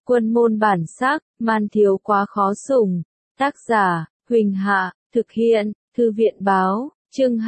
Quân môn bản sắc, man thiếu quá khó sủng. Tác giả, Huỳnh Hạ, thực hiện, Thư viện báo, chương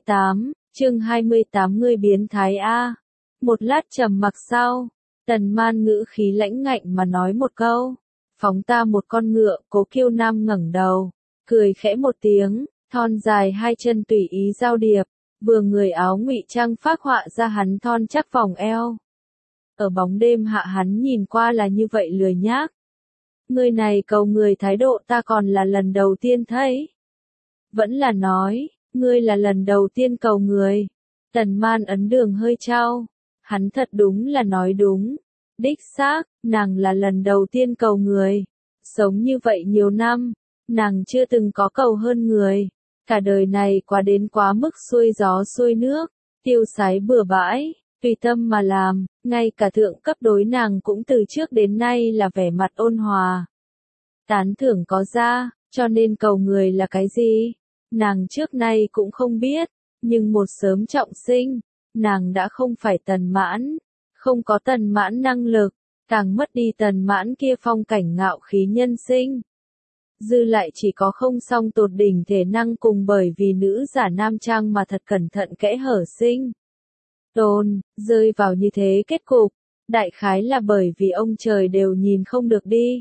28, ngươi biến thái A. Một lát trầm mặc sau, Tần Man ngữ khí lãnh ngạnh mà nói một câu, phóng ta một con ngựa. Cố Kiêu Nam ngẩng đầu, cười khẽ một tiếng, thon dài hai chân tùy ý giao điệp, vừa người áo ngụy trang phác họa ra hắn thon chắc vòng eo. Ở bóng đêm hạ hắn nhìn qua là như vậy lười nhác. Người này cầu người thái độ ta còn là lần đầu tiên thấy. Vẫn là nói, ngươi là lần đầu tiên cầu người. Tần Man ấn đường hơi trao, hắn thật đúng là nói đúng. Đích xác, nàng là lần đầu tiên cầu người. Sống như vậy nhiều năm, nàng chưa từng có cầu hơn người. Cả đời này quá đến quá mức xuôi gió xuôi nước, tiêu sái bừa bãi, tùy tâm mà làm, ngay cả thượng cấp đối nàng cũng từ trước đến nay là vẻ mặt ôn hòa. Tán thưởng có ra, cho nên cầu người là cái gì? Nàng trước nay cũng không biết, nhưng một sớm trọng sinh, nàng đã không phải Tần Mãn, không có Tần Mãn năng lực, càng mất đi Tần Mãn kia phong cảnh ngạo khí nhân sinh. Dư lại chỉ có không song tột đỉnh thể năng cùng bởi vì nữ giả nam trang mà thật cẩn thận kẽ hở sinh. Tồn, rơi vào như thế kết cục, đại khái là bởi vì ông trời đều nhìn không được đi.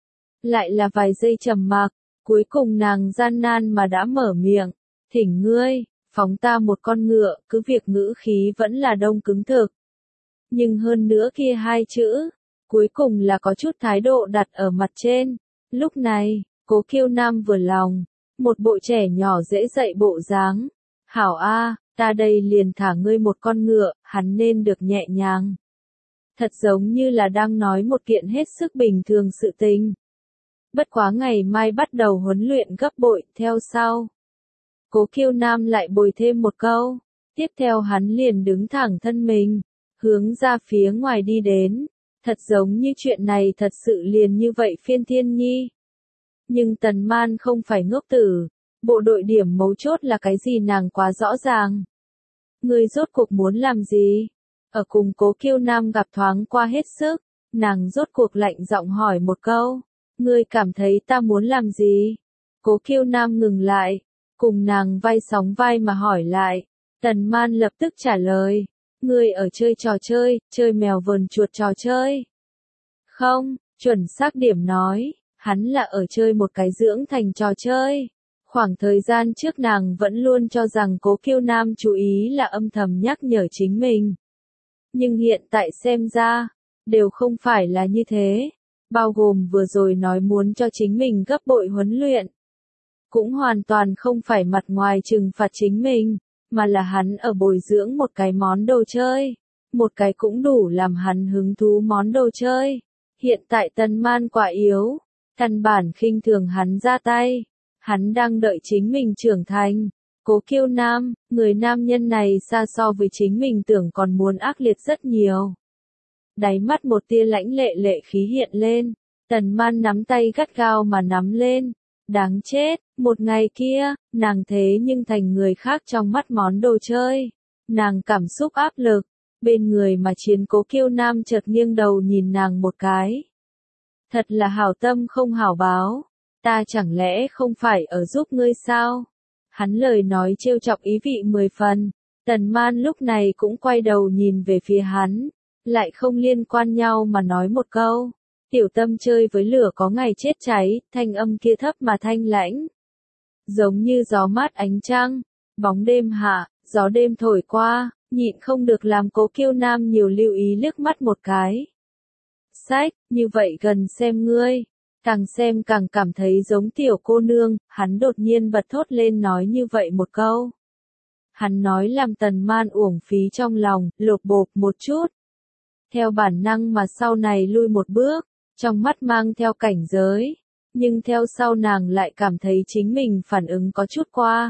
Lại là vài giây trầm mặc, cuối cùng nàng gian nan mà đã mở miệng, thỉnh ngươi, phóng ta một con ngựa. Cứ việc ngữ khí vẫn là đông cứng thực. Nhưng hơn nữa kia hai chữ, cuối cùng là có chút thái độ đặt ở mặt trên. Lúc này, Cố Kiêu Nam vừa lòng, một bộ trẻ nhỏ dễ dạy bộ dáng. Hảo A, ta đây liền thả ngươi một con ngựa, hắn nên được nhẹ nhàng. Thật giống như là đang nói một kiện hết sức bình thường sự tình. Bất quá ngày mai bắt đầu huấn luyện gấp bội, theo sau. Cố Kiêu Nam lại bồi thêm một câu, tiếp theo hắn liền đứng thẳng thân mình, hướng ra phía ngoài đi đến. Thật giống như chuyện này thật sự liền như vậy phiên thiên nhi. Nhưng Tần Man không phải ngốc tử, bộ đội điểm mấu chốt là cái gì nàng quá rõ ràng. Ngươi rốt cuộc muốn làm gì? Ở cùng Cố Kiêu Nam gặp thoáng qua hết sức, nàng rốt cuộc lạnh giọng hỏi một câu, ngươi cảm thấy ta muốn làm gì? Cố Kiêu Nam ngừng lại, cùng nàng vai sóng vai mà hỏi lại. Tần Man lập tức trả lời, ngươi ở chơi trò chơi mèo vờn chuột trò chơi. Không, chuẩn xác điểm nói, hắn là ở chơi một cái dưỡng thành trò chơi. Khoảng thời gian trước nàng vẫn luôn cho rằng Cố Kiêu Nam chú ý là âm thầm nhắc nhở chính mình. Nhưng hiện tại xem ra, đều không phải là như thế. Bao gồm vừa rồi nói muốn cho chính mình gấp bội huấn luyện. Cũng hoàn toàn không phải mặt ngoài trừng phạt chính mình, mà là hắn ở bồi dưỡng một cái món đồ chơi. Một cái cũng đủ làm hắn hứng thú món đồ chơi. Hiện tại Tần Man quá yếu, căn bản khinh thường hắn ra tay. Hắn đang đợi chính mình trưởng thành. Cố Kiêu Nam, người nam nhân này xa so với chính mình tưởng còn muốn ác liệt rất nhiều. Đáy mắt một tia lãnh lệ khí hiện lên. Tần Man nắm tay gắt gao mà nắm lên. Đáng chết, một ngày kia, nàng thế nhưng thành người khác trong mắt món đồ chơi. Nàng cảm xúc áp lực. Bên người mà chiến Cố Kiêu Nam chợt nghiêng đầu nhìn nàng một cái. Thật là hảo tâm không hảo báo. Ta chẳng lẽ không phải ở giúp ngươi sao? Hắn lời nói trêu chọc ý vị 10 phần. Tần Man lúc này cũng quay đầu nhìn về phía hắn. Lại không liên quan nhau mà nói một câu. Tiểu tâm chơi với lửa có ngày chết cháy, thanh âm kia thấp mà thanh lãnh. Giống như gió mát ánh trăng, bóng đêm hạ, gió đêm thổi qua, nhịn không được làm Cố Kiêu Nam nhiều lưu ý liếc mắt một cái. Sách, như vậy gần xem ngươi, càng xem càng cảm thấy giống tiểu cô nương, hắn đột nhiên bật thốt lên nói như vậy một câu. Hắn nói làm Tần Man uổng phí trong lòng, lột bột một chút. Theo bản năng mà sau này lui một bước, trong mắt mang theo cảnh giới, nhưng theo sau nàng lại cảm thấy chính mình phản ứng có chút qua.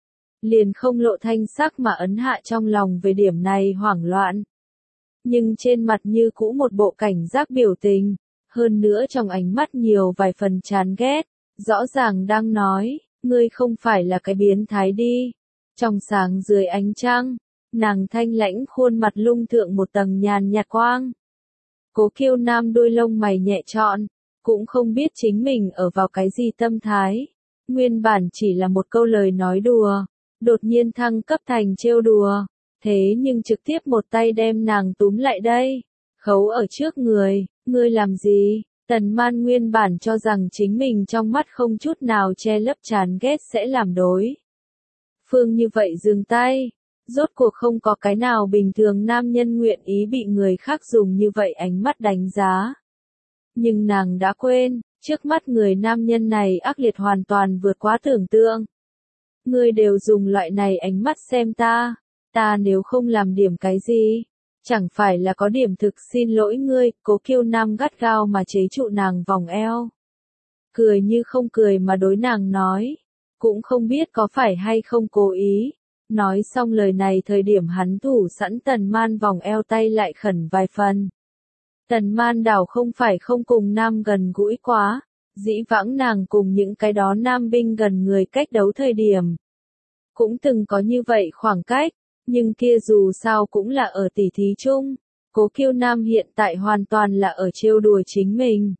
Liền không lộ thanh sắc mà ấn hạ trong lòng về điểm này hoảng loạn. Nhưng trên mặt như cũ một bộ cảnh giác biểu tình, hơn nữa trong ánh mắt nhiều vài phần chán ghét, rõ ràng đang nói, ngươi không phải là cái biến thái đi. Trong sáng dưới ánh trăng, nàng thanh lãnh khuôn mặt lung thượng một tầng nhàn nhạt quang. Cố Kiêu Nam đuôi lông mày nhẹ trọn, cũng không biết chính mình ở vào cái gì tâm thái. Nguyên bản chỉ là một câu lời nói đùa, đột nhiên thăng cấp thành trêu đùa, thế nhưng trực tiếp một tay đem nàng túm lại đây, khấu ở trước người, ngươi làm gì? Tần Man nguyên bản cho rằng chính mình trong mắt không chút nào che lấp chán ghét sẽ làm đối phương như vậy dừng tay, rốt cuộc không có cái nào bình thường nam nhân nguyện ý bị người khác dùng như vậy ánh mắt đánh giá. Nhưng nàng đã quên, trước mắt người nam nhân này ác liệt hoàn toàn vượt quá tưởng tượng. Ngươi đều dùng loại này ánh mắt xem ta nếu không làm điểm cái gì, chẳng phải là có điểm thực xin lỗi ngươi. Cố Kiêu Nam gắt gao mà chế trụ nàng vòng eo. Cười như không cười mà đối nàng nói, cũng không biết có phải hay không cố ý. Nói xong lời này thời điểm hắn thủ sẵn Tần Man vòng eo tay lại khẩn vài phần. Tần Man đảo không phải không cùng nam gần gũi quá, dĩ vãng nàng cùng những cái đó nam binh gần người cách đấu thời điểm. Cũng từng có như vậy khoảng cách, nhưng kia dù sao cũng là ở tỉ thí chung. Cố Kiêu Nam hiện tại hoàn toàn là ở trêu đùa chính mình.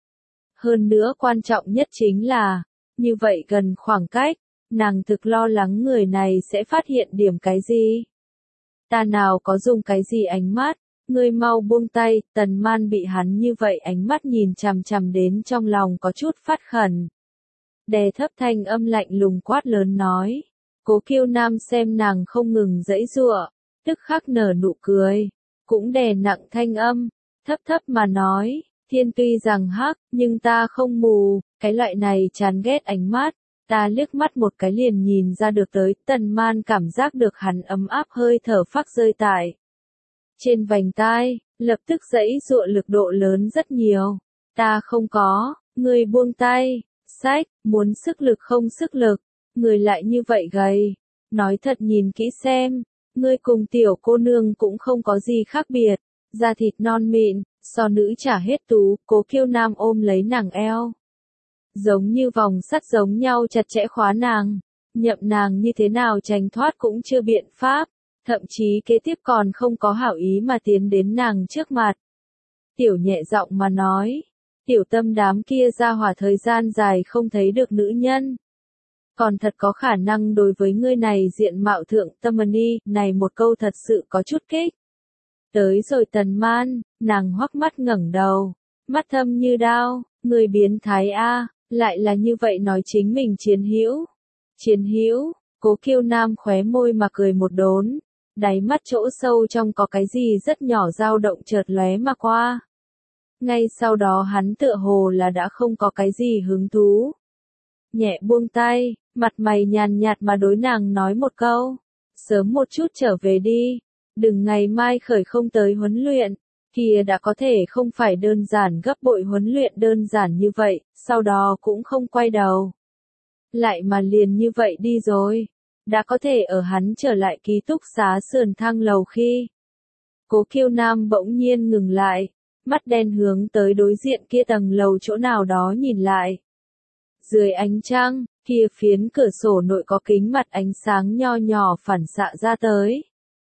Hơn nữa quan trọng nhất chính là, như vậy gần khoảng cách, nàng thực lo lắng người này sẽ phát hiện điểm cái gì. Ta nào có dùng cái gì ánh mắt, ngươi mau buông tay. Tần Man bị hắn như vậy ánh mắt nhìn chằm chằm đến trong lòng có chút phát khẩn. Đè thấp thanh âm lạnh lùng quát lớn nói. Cố Kiêu Nam xem nàng không ngừng giãy giụa, tức khắc nở nụ cười, cũng đè nặng thanh âm, thấp thấp mà nói, thiên tuy rằng hắc, nhưng ta không mù, cái loại này chán ghét ánh mắt, ta liếc mắt một cái liền nhìn ra được tới. Tần Man cảm giác được hắn ấm áp hơi thở phác rơi tại trên vành tai, lập tức giãy giụa lực độ lớn rất nhiều. Ta không có, ngươi buông tay, sách, muốn sức lực không sức lực, người lại như vậy gầy. Nói thật nhìn kỹ xem, ngươi cùng tiểu cô nương cũng không có gì khác biệt, da thịt non mịn, so nữ chả hết tú. Cố Kiêu Nam ôm lấy nàng eo, giống như vòng sắt giống nhau chặt chẽ khóa nàng, nhậm nàng như thế nào tránh thoát cũng chưa biện pháp, thậm chí kế tiếp còn không có hảo ý mà tiến đến nàng trước mặt. Tiểu nhẹ giọng mà nói, tiểu tâm đám kia ra hỏa thời gian dài không thấy được nữ nhân. Còn thật có khả năng đối với ngươi này diện mạo thượng tâm ni, này một câu thật sự có chút kích. Tới rồi Tần Man, nàng hoắc mắt ngẩng đầu, mắt thâm như đao, người biến thái a, lại là như vậy nói chính mình chiến hữu. Chiến hữu, Cố Kiêu Nam khóe môi mà cười một đốn, đáy mắt chỗ sâu trong có cái gì rất nhỏ dao động chợt lóe mà qua. Ngay sau đó hắn tựa hồ là đã không có cái gì hứng thú. Nhẹ buông tay, mặt mày nhàn nhạt mà đối nàng nói một câu, sớm một chút trở về đi, đừng ngày mai khởi không tới huấn luyện, kia đã có thể không phải đơn giản gấp bội huấn luyện đơn giản như vậy, sau đó cũng không quay đầu. Lại mà liền như vậy đi rồi, đã có thể ở hắn trở lại ký túc xá sườn thang lầu khi. Cố Kiêu Nam bỗng nhiên ngừng lại, mắt đen hướng tới đối diện kia tầng lầu chỗ nào đó nhìn lại. Dưới ánh trăng, kia phiến cửa sổ nội có kính mặt ánh sáng nho nhỏ phản xạ ra tới.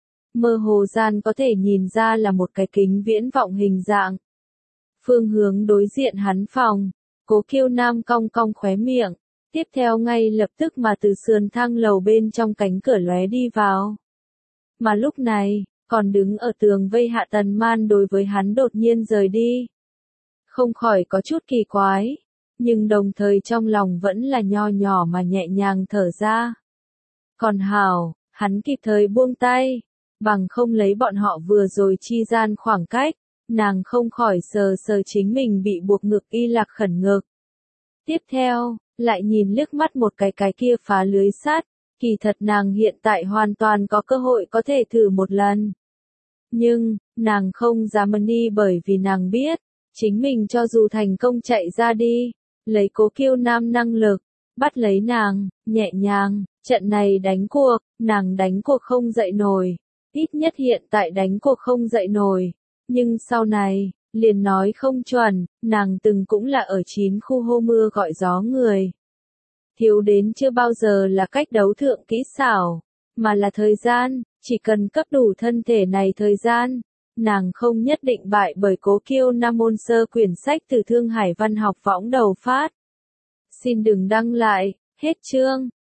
Mơ hồ gian có thể nhìn ra là một cái kính viễn vọng hình dạng. Phương hướng đối diện hắn phòng, Cố Kiêu Nam cong cong khóe miệng, tiếp theo ngay lập tức mà từ sườn thang lầu bên trong cánh cửa lóe đi vào. Mà lúc này, còn đứng ở tường vây hạ Tần Man đối với hắn đột nhiên rời đi. Không khỏi có chút kỳ quái, nhưng đồng thời trong lòng vẫn là nho nhỏ mà nhẹ nhàng thở ra. Còn hảo, hắn kịp thời buông tay, bằng không lấy bọn họ vừa rồi chi gian khoảng cách, nàng không khỏi sờ sờ chính mình bị buộc ngực y lạc khẩn ngực. Tiếp theo, lại nhìn liếc mắt một cái kia phá lưới sắt, kỳ thật nàng hiện tại hoàn toàn có cơ hội có thể thử một lần. Nhưng, nàng không dám đi bởi vì nàng biết, chính mình cho dù thành công chạy ra đi, lấy Cố Kiêu Nam năng lực, bắt lấy nàng, nhẹ nhàng, trận này đánh cuộc, nàng đánh cuộc không dậy nổi, ít nhất hiện tại đánh cuộc không dậy nổi, nhưng sau này, liền nói không chuẩn, nàng từng cũng là ở 9 khu hô mưa gọi gió người. Thiếu đến chưa bao giờ là cách đấu thượng kỹ xảo, mà là thời gian, chỉ cần cấp đủ thân thể này thời gian, nàng không nhất định bại bởi Cố Kiêu Nam Môn Sơ, quyển sách từ Thương Hải Văn học võng đầu phát. Xin đừng đăng lại, hết chương.